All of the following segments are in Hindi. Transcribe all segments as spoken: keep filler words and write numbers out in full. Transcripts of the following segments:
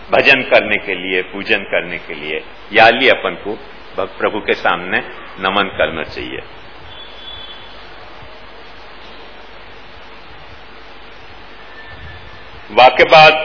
भजन करने के लिए, पूजन करने के लिए, या लिए अपन को प्रभु के सामने नमन करना चाहिए। वाक्य बाद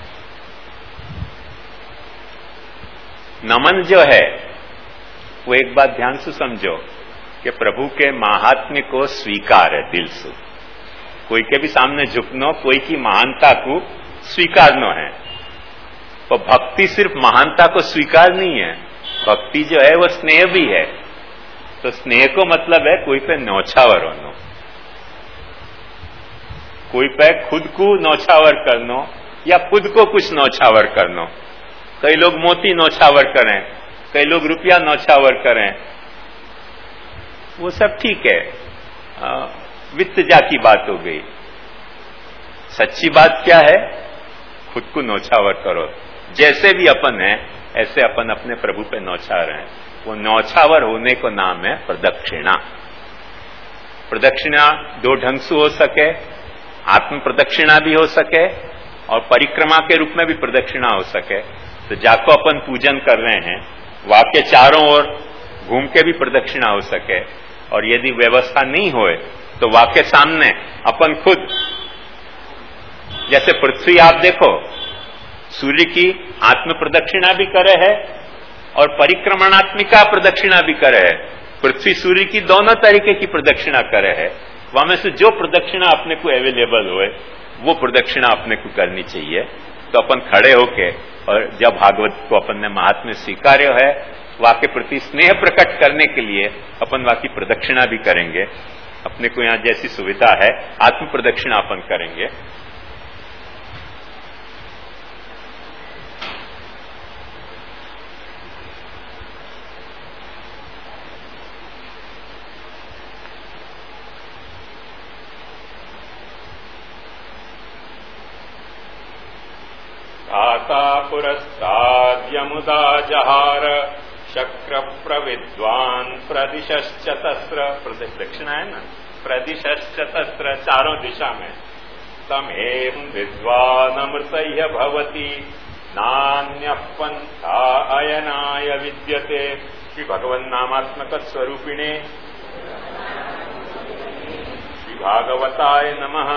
नमन जो है वो एक बात ध्यान से समझो कि प्रभु के महात्म्य को स्वीकार है दिल से। कोई के भी सामने झुकनो, कोई की महानता को स्वीकारनो है। तो भक्ति सिर्फ महानता को स्वीकार नहीं है, भक्ति जो है वो स्नेह भी है। तो स्नेह को मतलब है कोई पे नौछावर होनो, कोई पे खुद को नौछावर करनो या खुद को कुछ नौछावर करनो। कई लोग मोती नौछावर करें, कई लोग रुपया नौछावर करें, वो सब ठीक है, वित्त जा की बात हो गई। सच्ची बात क्या है? खुद को नौछावर करो। जैसे भी अपन है ऐसे अपन अपने प्रभु पे नौछावर हैं। वो नौछावर होने को नाम है प्रदक्षिणा। प्रदक्षिणा दो ढंग से हो सके, आत्म प्रदक्षिणा भी हो सके और परिक्रमा के रूप में भी प्रदक्षिणा हो सके। तो जाको अपन पूजन कर रहे हैं, वाक्य चारों ओर घूम के भी प्रदक्षिणा हो सके। और यदि व्यवस्था नहीं होए तो वाक्य सामने अपन खुद, जैसे पृथ्वी आप देखो, सूर्य की आत्म प्रदक्षिणा भी करे है और परिक्रमणात्मिका प्रदक्षिणा भी करे है। पृथ्वी सूर्य की दोनों तरीके की प्रदक्षिणा करे है। वहां में से जो प्रदक्षिणा अपने को अवेलेबल होए वो प्रदक्षिणा अपने को करनी चाहिए। तो अपन खड़े होके, और जब भागवत को अपन ने महात्म्य स्वीकार्य है, वाक्य प्रति स्नेह प्रकट करने के लिए अपन वाकी प्रदक्षिणा भी करेंगे। अपने को यहां जैसी सुविधा है आत्म प्रदक्षिणा अपन करेंगे। आता पुरस्ताद्यमुदा जहार शक्र प्रविद्वान प्रदिशश्चतस्र, प्रदक्षिणा है ना, प्रदिशश्चतस्र चारों दिशा में। तमेव विद्वान अमृतय्य भवति नान्यः पंथा अयनाय विद्यते। श्री भगवन् नामात्मक स्वरूपिणे श्री भागवताय नमः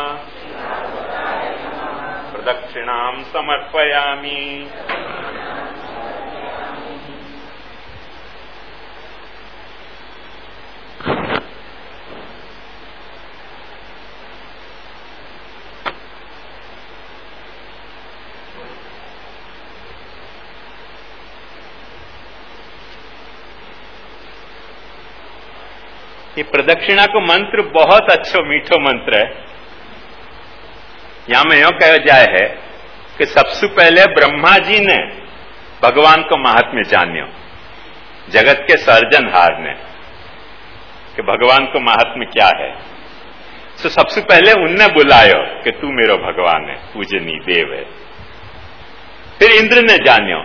प्रदक्षिणां समर्पयामि। ये प्रदक्षिणा को मंत्र बहुत अच्छो मीठो मंत्र है। यहां में यो कहा जाए है कि सबसे पहले ब्रह्मा जी ने भगवान को महात्म्य जान्यो, जगत के सर्जनहार ने, कि भगवान को महात्म्य क्या है। तो सबसे पहले उनने बुलायो कि तू मेरो भगवान है, पूजनी देव है। फिर इंद्र ने जान्यो,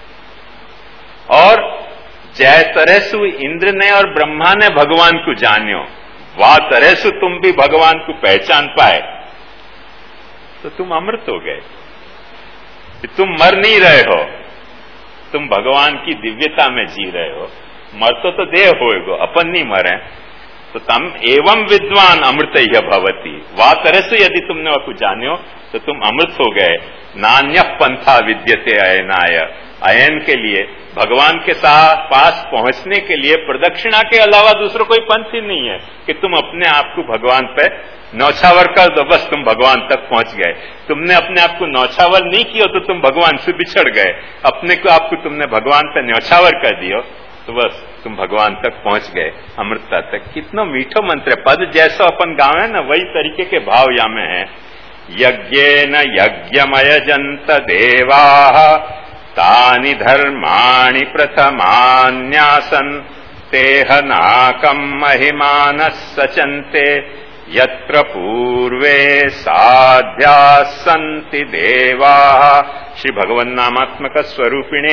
और जय तरह सु इंद्र ने और ब्रह्मा ने भगवान को जान्यो, वाह तरह सु तुम भी भगवान को पहचान पाए, तो तुम अमृत हो गए। तुम मर नहीं रहे हो, तुम भगवान की दिव्यता में जी रहे हो। मर तो, तो देह होएगो, अपन नहीं मरे। तो तम एवं विद्वान अमृतय्य भवति, वाह तरह से यदि तुमने वह कुछ जान्यो तो तुम अमृत हो गए। नान्यः पंथा विद्यते अयनाय, अयन के लिए, भगवान के साथ पास पहुंचने के लिए प्रदक्षिणा के अलावा दूसरा कोई पंथ ही नहीं है कि तुम अपने आप को भगवान पे नौछावर कर दो, बस तुम भगवान तक पहुंच गए। तुमने अपने आप को नौछावर नहीं किया तो तुम भगवान से बिछड़ गए। अपने को आपको तुमने भगवान पे नौछावर कर दियो तो बस तुम भगवान तक पहुंच गए, अमृतता तक। कितना मीठो मंत्र है। पद जैसा अपन गावे ना वही तरीके के भाव यहाँ में है। यज्ञेन यज्ञमयजन्त देवाः तानि धर्माणि प्रथमान्यासन् तेह नाकम् महिमानः सचन्ते यत्र पूर्वे साध्याः सन्ति देवाः। श्री भगवन्नामात्मक स्वरूपिणे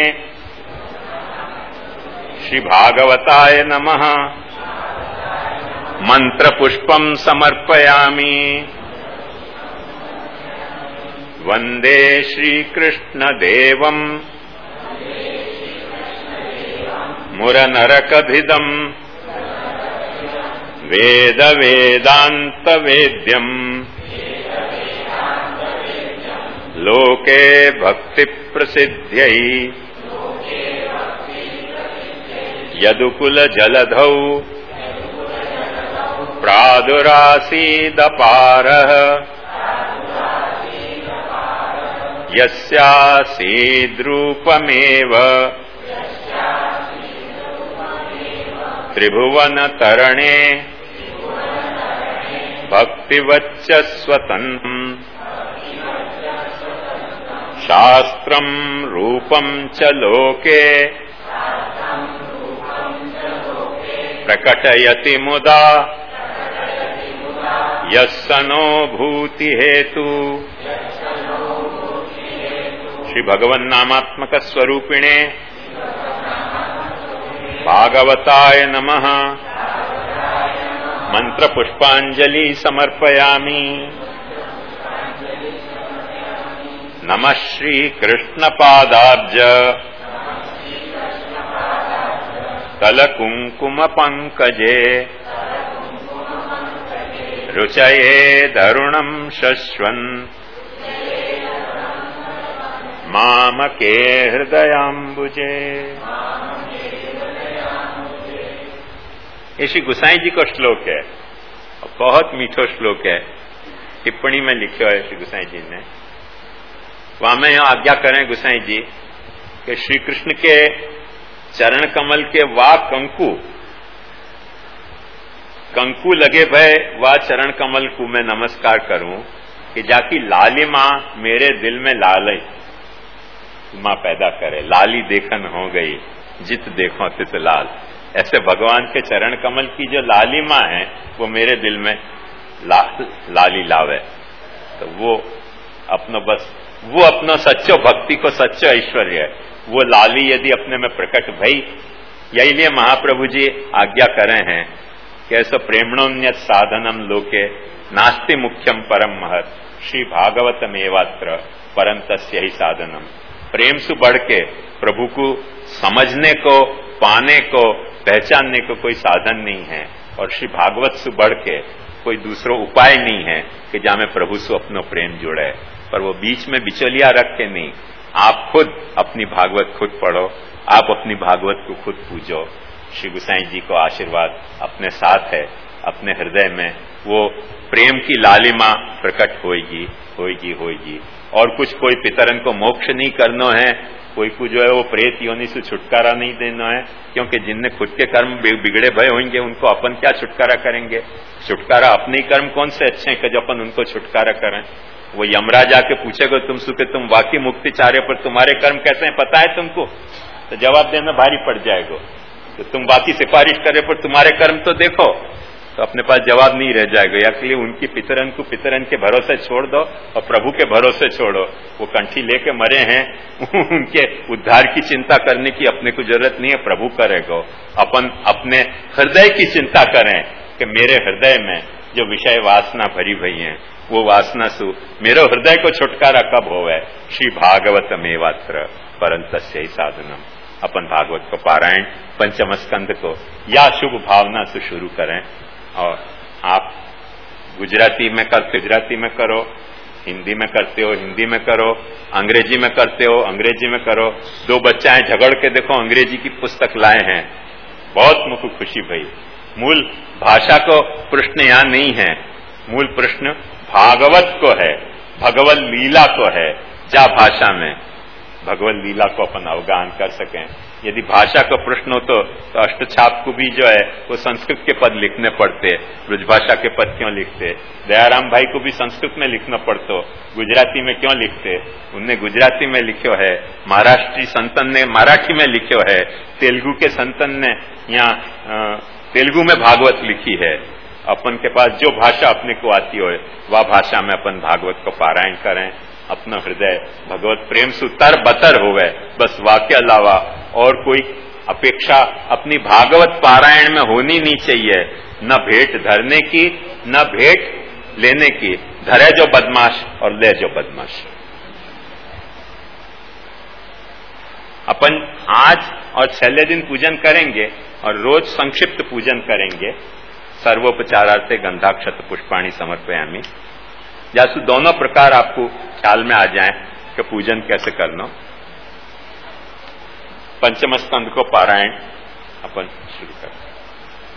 श्री भागवताय नमः मंत्र पुष्पम समर्पयामि। वंदे श्रीकृष्णदेवम् मुरनरकभिदम् वेद वेदांत वेद्यम् लोके भक्ति प्रसिद्ध्यै यदुकुल जलधौ प्रादुरासीदपारः यस्यासीद्रूपमेव त्रिभुवन तरणे भक्तिवच्च स्वतन्त्रम् शास्त्रम् रूपम् च लोके प्रकटयति मुदा यस्सनो भूति हेतु। श्री भगवन् नामात्मक स्वरूपिणे भागवताय नमः। मंत्र पुष्पांजलि समर्पयामि। नमः श्री कृष्ण पादाब्ज तल कुंकुम पंकजे रुचये धरुणं शश्वन् मामके हृदयाम्बुजे। ये श्री गुसाई जी का श्लोक है, बहुत मीठो श्लोक है। टिप्पणी में लिखा है श्री गुसाई जी ने। वहां में यहां आज्ञा करें गुसाई जी कि श्री कृष्ण के चरण कमल के वा कंकु कंकु लगे भय वा चरण कमल को मैं नमस्कार करूं कि जाकी लालिमा मेरे दिल में लालय मां पैदा करे। लाली देखन हो गई जित देखो तित लाल। ऐसे भगवान के चरण कमल की जो लालिमा है वो मेरे दिल में ला, लाली लावे। तो वो अपनो बस वो अपना सच्चो भक्ति को सच्चो ऐश्वर्य है। वो लाली यदि अपने में प्रकट भई, यही लिए महाप्रभु जी आज्ञा करे हैं कि ऐसा प्रेमणोन्यत साधनम लोके नास्ति मुख्यम परम महत श्री भागवतमेवात्र परम तस्य ही साधनम। प्रेम से बढ़ के प्रभु को समझने को, पाने को, पहचानने को कोई साधन नहीं है और श्री भागवत से बढ़ के कोई दूसरा उपाय नहीं है कि जहां में प्रभु से अपनो प्रेम जुड़े। पर वो बीच में बिचौलिया रख के नहीं, आप खुद अपनी भागवत खुद पढ़ो, आप अपनी भागवत को खुद पूजो। श्री गुसाई जी को आशीर्वाद अपने साथ है, अपने हृदय में वो प्रेम की लालिमा प्रकट होएगी होएगी होएगी। और कुछ कोई पितरन को मोक्ष नहीं करना है, कोई को जो है वो प्रेत योनि से छुटकारा नहीं देना है, क्योंकि जिनने खुद के कर्म बिगड़े भय होंगे उनको अपन क्या छुटकारा करेंगे। छुटकारा अपने ही कर्म कौन से अच्छे हैं कि जो अपन उनको छुटकारा करें। वो यमराज आके पूछेगा तुमसे कि तुम वाकई मुक्ति चाह रहे हो पर तुम्हारे कर्म कैसे हैं पता है तुमको, तो जवाब देना भारी पड़ जाएगा। तो तुम बाकी सिफारिश करे पर तुम्हारे कर्म तो देखो, तो अपने पास जवाब नहीं रह जाएगा। या इसलिए उनकी पितरन को पितरन के भरोसे छोड़ दो और प्रभु के भरोसे छोड़ो। वो कंठी लेके मरे हैं, उनके उद्धार की चिंता करने की अपने को जरूरत नहीं है, प्रभु करेगा। अपन अपने हृदय की चिंता करें कि मेरे हृदय में जो विषय वासना भरी भई है वो वासना सु मेरे हृदय को छुटकारा कब होवे। श्री भागवत मेवात्र परंतस्य ही साधनम। अपन भागवत को पारायण पंचम स्कंद को या शुभ भावना से शुरू करें। और आप गुजराती में करते गुजराती में करो, हिंदी में करते हो हिंदी में करो, अंग्रेजी में करते हो अंग्रेजी में करो। दो बच्चाएं झगड़ के देखो अंग्रेजी की पुस्तक लाए हैं, बहुत मुझको खुशी भई। मूल भाषा को प्रश्न यहां नहीं है, मूल प्रश्न भागवत को है, भगवत लीला को है। जा भाषा में भगवत लीला को अपन अवगाहन कर सकें। यदि भाषा का प्रश्न हो तो, तो अष्टछाप को भी जो है वो संस्कृत के पद लिखने पड़ते, ब्रजभाषा के पद क्यों लिखते। दयाराम भाई को भी संस्कृत में लिखना पड़तो, गुजराती में क्यों लिखते। उनने गुजराती में लिखो है, महाराष्ट्री संतन ने मराठी में लिखो है, तेलुगु के संतन ने यहाँ तेलुगु में भागवत लिखी है। अपन के पास जो भाषा अपने को आती हो वह भाषा में अपन भागवत को पारायण करें। अपना हृदय भगवत प्रेम से तर बतर होवे, बस वाक्य अलावा और कोई अपेक्षा अपनी भागवत पारायण में होनी नहीं चाहिए। न भेंट धरने की न भेंट लेने की। धरे जो बदमाश और ले जो बदमाश। अपन आज और छेल्ले दिन पूजन करेंगे और रोज संक्षिप्त पूजन करेंगे, सर्वोपचारार्थे गंधाक्षत पुष्पाणि समर्पयामि, जासु दोनों प्रकार आपको ख्याल में आ जाए कि पूजन कैसे करना। पंचम स्कंद को पारायण अपन शुरू करें।